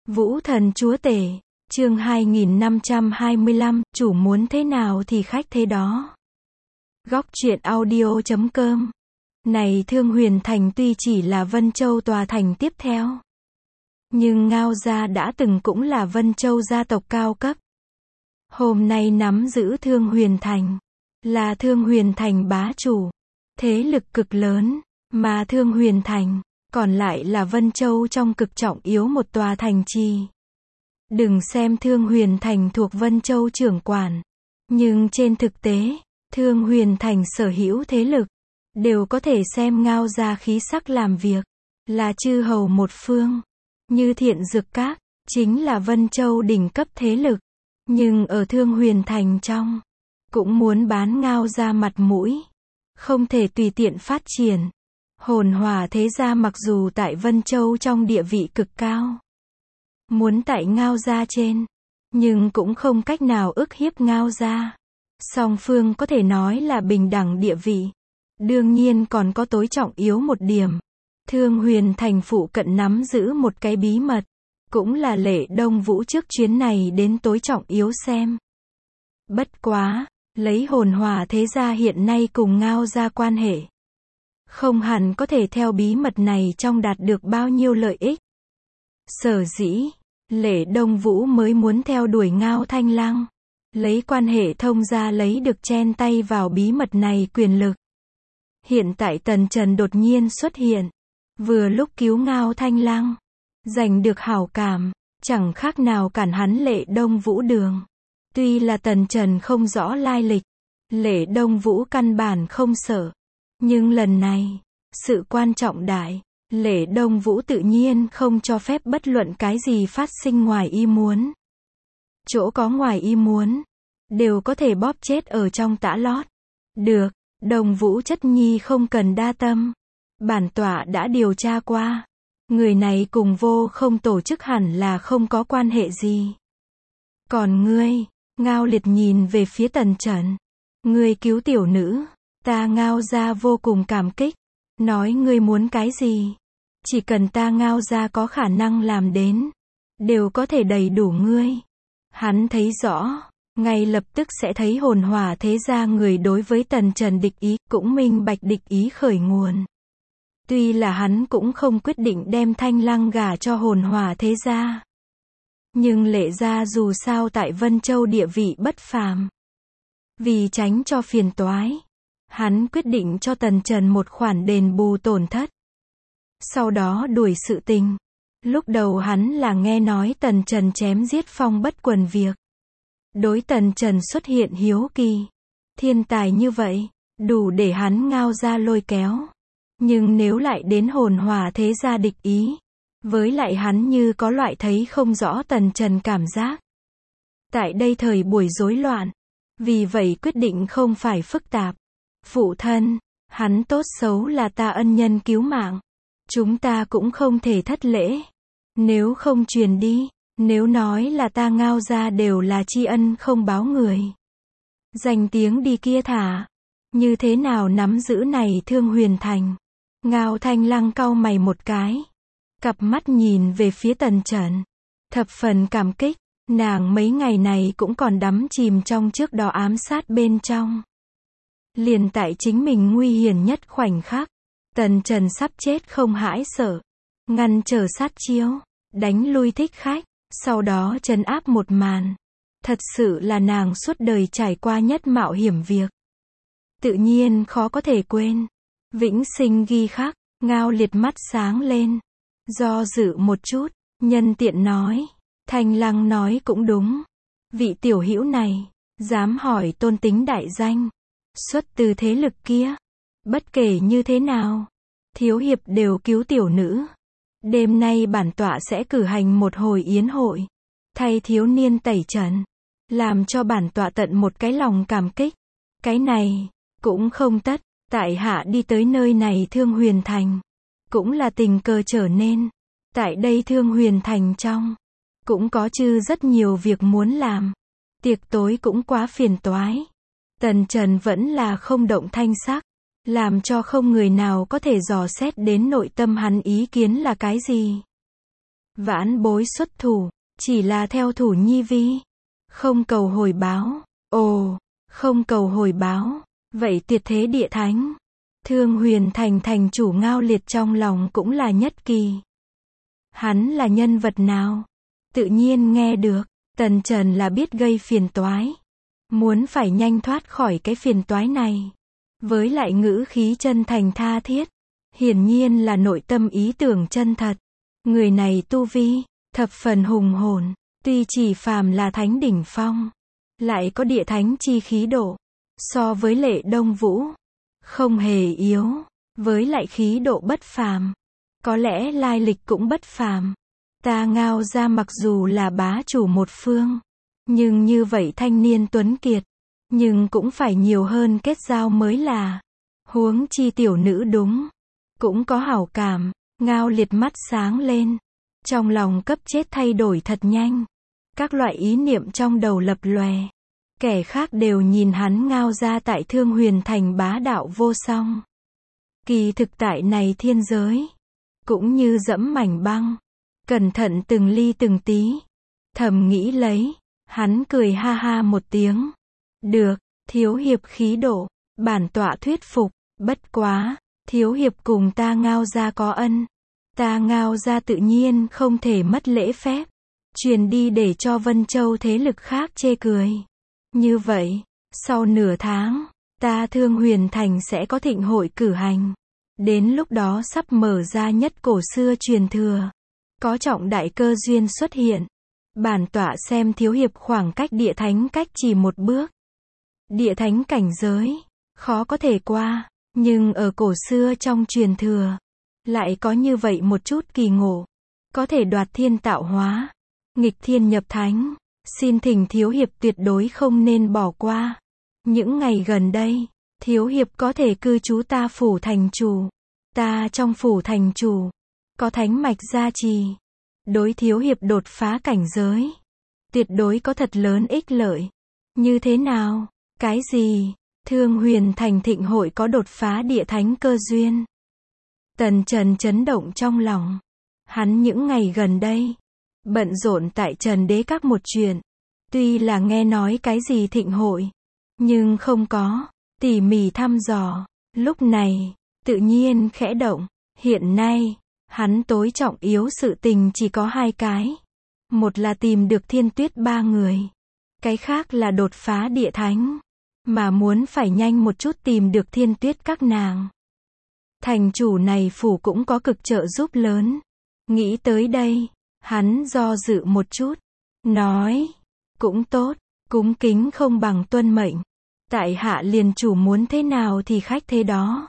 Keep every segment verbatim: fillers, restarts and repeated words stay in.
Vũ Thần Chúa Tể, chương hai nghìn năm trăm hai mươi lăm, chủ muốn thế nào thì khách thế đó. Góc truyện audio chấm com. Này Thương Huyền Thành tuy chỉ là Vân Châu tòa thành tiếp theo, nhưng Ngao gia đã từng cũng là Vân Châu gia tộc cao cấp. Hôm nay nắm giữ Thương Huyền Thành, là Thương Huyền Thành bá chủ, thế lực cực lớn, mà Thương Huyền Thành còn lại là Vân Châu trong cực trọng yếu một tòa thành trì. Đừng xem Thương Huyền Thành thuộc Vân Châu trưởng quản, nhưng trên thực tế, Thương Huyền Thành sở hữu thế lực, đều có thể xem Ngao gia khí sắc làm việc, là chư hầu một phương. Như Thiện Dược Các, chính là Vân Châu đỉnh cấp thế lực, nhưng ở Thương Huyền Thành trong, cũng muốn bán Ngao gia mặt mũi, không thể tùy tiện phát triển. Hồn Hỏa thế gia mặc dù tại Vân Châu trong địa vị cực cao, muốn tại Ngao gia trên, nhưng cũng không cách nào ức hiếp Ngao gia. Song phương có thể nói là bình đẳng địa vị. Đương nhiên còn có tối trọng yếu một điểm. Thương Huyền Thành phụ cận nắm giữ một cái bí mật, cũng là Lệ Đông Vũ trước chuyến này đến tối trọng yếu xem. Bất quá, lấy Hồn Hỏa thế gia hiện nay cùng Ngao gia quan hệ, không hẳn có thể theo bí mật này trong đạt được bao nhiêu lợi ích. Sở dĩ, Lệ Đông Vũ mới muốn theo đuổi Ngao Thanh Lăng, lấy quan hệ thông gia lấy được chen tay vào bí mật này quyền lực. Hiện tại Tần Trần đột nhiên xuất hiện, vừa lúc cứu Ngao Thanh Lăng, giành được hảo cảm, chẳng khác nào cản hắn Lệ Đông Vũ đường. Tuy là Tần Trần không rõ lai lịch, Lệ Đông Vũ căn bản không sợ, nhưng lần này, sự quan trọng đại, Lệ Đông Vũ tự nhiên không cho phép bất luận cái gì phát sinh ngoài ý muốn. Chỗ có ngoài ý muốn, đều có thể bóp chết ở trong tã lót. Được, Đông Vũ chất nhi không cần đa tâm. Bản tọa đã điều tra qua. Người này cùng Vô Không tổ chức hẳn là không có quan hệ gì. Còn ngươi, Ngao Liệt nhìn về phía Tần Trần. Ngươi cứu tiểu nữ, ta Ngao gia vô cùng cảm kích. Nói ngươi muốn cái gì, chỉ cần ta Ngao gia có khả năng làm đến, đều có thể đầy đủ ngươi. Hắn thấy rõ, ngay lập tức sẽ thấy Hồn Hỏa thế gia người đối với Tần Trần địch ý, cũng minh bạch địch ý khởi nguồn. Tuy là hắn cũng không quyết định đem Thanh Lăng gả cho Hồn Hỏa thế gia, nhưng Lệ gia dù sao tại Vân Châu địa vị bất phàm. Vì tránh cho phiền toái, hắn quyết định cho Tần Trần một khoản đền bù tổn thất. Sau đó đuổi sự tình. Lúc đầu hắn là nghe nói Tần Trần chém giết Phong Bất Quần việc. Đối Tần Trần xuất hiện hiếu kỳ. Thiên tài như vậy, đủ để hắn Ngao gia lôi kéo. Nhưng nếu lại đến Hồn Hỏa thế gia địch ý, với lại hắn như có loại thấy không rõ Tần Trần cảm giác. Tại đây thời buổi rối loạn, vì vậy quyết định không phải phức tạp. Phụ thân, hắn tốt xấu là ta ân nhân cứu mạng. Chúng ta cũng không thể thất lễ. Nếu không truyền đi, nếu nói là ta Ngao gia đều là tri ân không báo người. Danh tiếng đi kia thả. Như thế nào nắm giữ này Thương Huyền Thành. Ngao Thanh Lăng cau mày một cái. Cặp mắt nhìn về phía Tần Trần. Thập phần cảm kích, nàng mấy ngày này cũng còn đắm chìm trong trước đó ám sát bên trong. Liền tại chính mình nguy hiểm nhất khoảnh khắc, Tần Trần sắp chết không hãi sợ, ngăn trở sát chiêu, đánh lui thích khách, sau đó trấn áp một màn. Thật sự là nàng suốt đời trải qua nhất mạo hiểm việc. Tự nhiên khó có thể quên. Vĩnh sinh ghi khắc. Ngao Liệt mắt sáng lên, do dự một chút, nhân tiện nói, Thanh Lăng nói cũng đúng. Vị tiểu hữu này, dám hỏi tôn tính đại danh, xuất từ thế lực kia. Bất kể như thế nào, thiếu hiệp đều cứu tiểu nữ. Đêm nay bản tọa sẽ cử hành một hồi yến hội, thay thiếu niên tẩy trần, làm cho bản tọa tận một cái lòng cảm kích. Cái này, cũng không tất, tại hạ đi tới nơi này Thương Huyền Thành, cũng là tình cờ trở nên. Tại đây Thương Huyền Thành trong, cũng có chư rất nhiều việc muốn làm. Tiệc tối cũng quá phiền toái. Tần Trần vẫn là không động thanh sắc, làm cho không người nào có thể dò xét đến nội tâm hắn ý kiến là cái gì. Vãn bối xuất thủ, chỉ là theo thủ nhi vi. Không cầu hồi báo. Ồ, không cầu hồi báo. Vậy tuyệt thế địa thánh. Thương Huyền Thành thành chủ Ngao Liệt trong lòng cũng là nhất kỳ. Hắn là nhân vật nào? Tự nhiên nghe được, Tần Trần là biết gây phiền toái. Muốn phải nhanh thoát khỏi cái phiền toái này. Với lại ngữ khí chân thành tha thiết. Hiển nhiên là nội tâm ý tưởng chân thật. Người này tu vi, thập phần hùng hồn. Tuy chỉ phàm là thánh đỉnh phong. Lại có địa thánh chi khí độ. So với Lệ Đông Vũ. Không hề yếu. Với lại khí độ bất phàm. Có lẽ lai lịch cũng bất phàm. Ta Ngao gia mặc dù là bá chủ một phương. Nhưng như vậy thanh niên tuấn kiệt. Nhưng cũng phải nhiều hơn kết giao mới là. Huống chi tiểu nữ đúng. Cũng có hảo cảm. Ngao Liệt mắt sáng lên. Trong lòng cấp chết thay đổi thật nhanh. Các loại ý niệm trong đầu lập lòe. Kẻ khác đều nhìn hắn Ngao gia tại Thương Huyền Thành bá đạo vô song. Kỳ thực tại này thiên giới. Cũng như dẫm mảnh băng. Cẩn thận từng ly từng tí. Thầm nghĩ lấy. Hắn cười ha ha một tiếng. Được, thiếu hiệp khí độ. Bản tọa thuyết phục. Bất quá, thiếu hiệp cùng ta Ngao gia có ân. Ta Ngao gia tự nhiên không thể mất lễ phép. Truyền đi để cho Vân Châu thế lực khác chê cười. Như vậy, sau nửa tháng, ta Thương Huyền Thành sẽ có thịnh hội cử hành. Đến lúc đó sắp mở ra nhất cổ xưa truyền thừa. Có trọng đại cơ duyên xuất hiện. Bản tọa xem thiếu hiệp khoảng cách địa thánh cách chỉ một bước. Địa thánh cảnh giới, khó có thể qua. Nhưng ở cổ xưa trong truyền thừa, lại có như vậy một chút kỳ ngộ. Có thể đoạt thiên tạo hóa. Nghịch thiên nhập thánh. Xin thỉnh thiếu hiệp tuyệt đối không nên bỏ qua. Những ngày gần đây, thiếu hiệp có thể cư trú ta phủ thành chủ. Ta trong phủ thành chủ, có thánh mạch gia trì. Đối thiếu hiệp đột phá cảnh giới. Tuyệt đối có thật lớn ích lợi. Như thế nào? Cái gì? Thương Huyền Thành thịnh hội có đột phá địa thánh cơ duyên. Tần Trần chấn động trong lòng. Hắn những ngày gần đây, bận rộn tại Trần Đế Các một chuyện. Tuy là nghe nói cái gì thịnh hội, nhưng không có tỉ mỉ thăm dò. Lúc này, tự nhiên khẽ động. Hiện nay, hắn tối trọng yếu sự tình chỉ có hai cái. Một là tìm được Thiên Tuyết ba người. Cái khác là đột phá địa thánh. Mà muốn phải nhanh một chút tìm được Thiên Tuyết các nàng. Thành chủ này phủ cũng có cực trợ giúp lớn. Nghĩ tới đây, hắn do dự một chút. Nói, cũng tốt, cúng kính không bằng tuân mệnh. Tại hạ liền chủ muốn thế nào thì khách thế đó.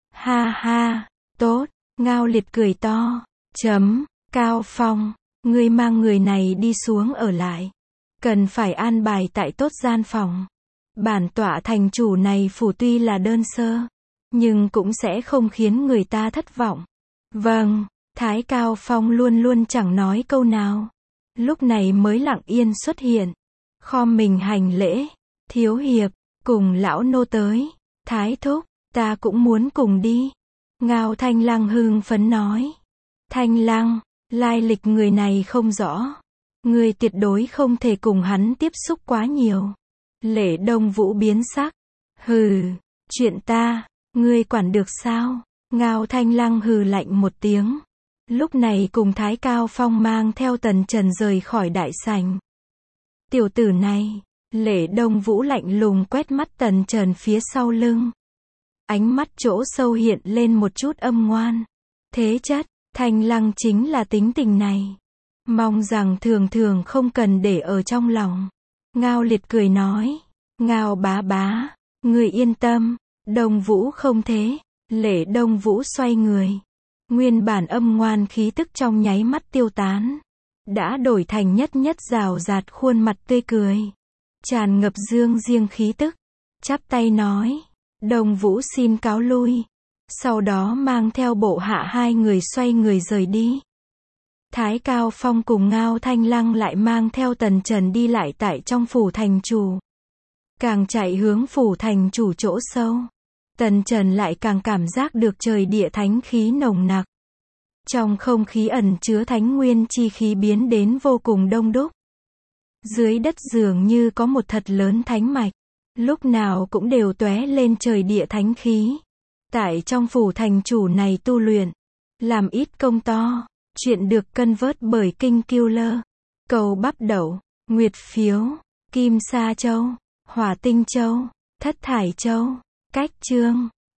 Ha ha, tốt, Ngao Liệt cười to. Chấm, Cao Phong, ngươi mang người này đi xuống ở lại. Cần phải an bài tại tốt gian phòng. Bản tọa thành chủ này phủ tuy là đơn sơ, nhưng cũng sẽ không khiến người ta thất vọng. Vâng, Thái Cao Phong luôn luôn chẳng nói câu nào. Lúc này mới lặng yên xuất hiện. Khom mình hành lễ. Thiếu hiệp, cùng lão nô tới. Thái thúc, ta cũng muốn cùng đi. Ngao Thanh Lăng hưng phấn nói. Thanh Lăng, lai lịch người này không rõ. Người tuyệt đối không thể cùng hắn tiếp xúc quá nhiều. Lễ Đông Vũ biến sắc. Hừ, chuyện ta, ngươi quản được sao? Ngao Thanh Lăng hừ lạnh một tiếng. Lúc này cùng Thái Cao Phong mang theo Tần Trần rời khỏi đại sảnh. Tiểu tử này, Lễ Đông Vũ lạnh lùng quét mắt Tần Trần phía sau lưng. Ánh mắt chỗ sâu hiện lên một chút âm ngoan. Thế chất, Thanh Lăng chính là tính tình này. Mong rằng thường thường không cần để ở trong lòng. Ngao Liệt cười nói. Ngao bá bá, người yên tâm. Đông Vũ không thế. Lễ Đông Vũ xoay người. Nguyên bản âm ngoan khí tức trong nháy mắt tiêu tán. Đã đổi thành nhất nhất rào rạt khuôn mặt tươi cười. Tràn ngập dương riêng khí tức. Chắp tay nói. Đông Vũ xin cáo lui. Sau đó mang theo bộ hạ hai người xoay người rời đi. Thái Cao Phong cùng Ngao Thanh Lăng lại mang theo Tần Trần đi lại tại trong phủ thành chủ. Càng chạy hướng phủ thành chủ chỗ sâu. Tần Trần lại càng cảm giác được trời địa thánh khí nồng nặc. Trong không khí ẩn chứa thánh nguyên chi khí biến đến vô cùng đông đúc. Dưới đất dường như có một thật lớn thánh mạch, lúc nào cũng đều tóe lên trời địa thánh khí. Tại trong phủ thành chủ này tu luyện, làm ít công to, chuyện được cân vớt bởi kinh Killer, cầu bắp đậu, nguyệt phiếu, kim sa châu, hỏa tinh châu, thất thải châu, cách chương.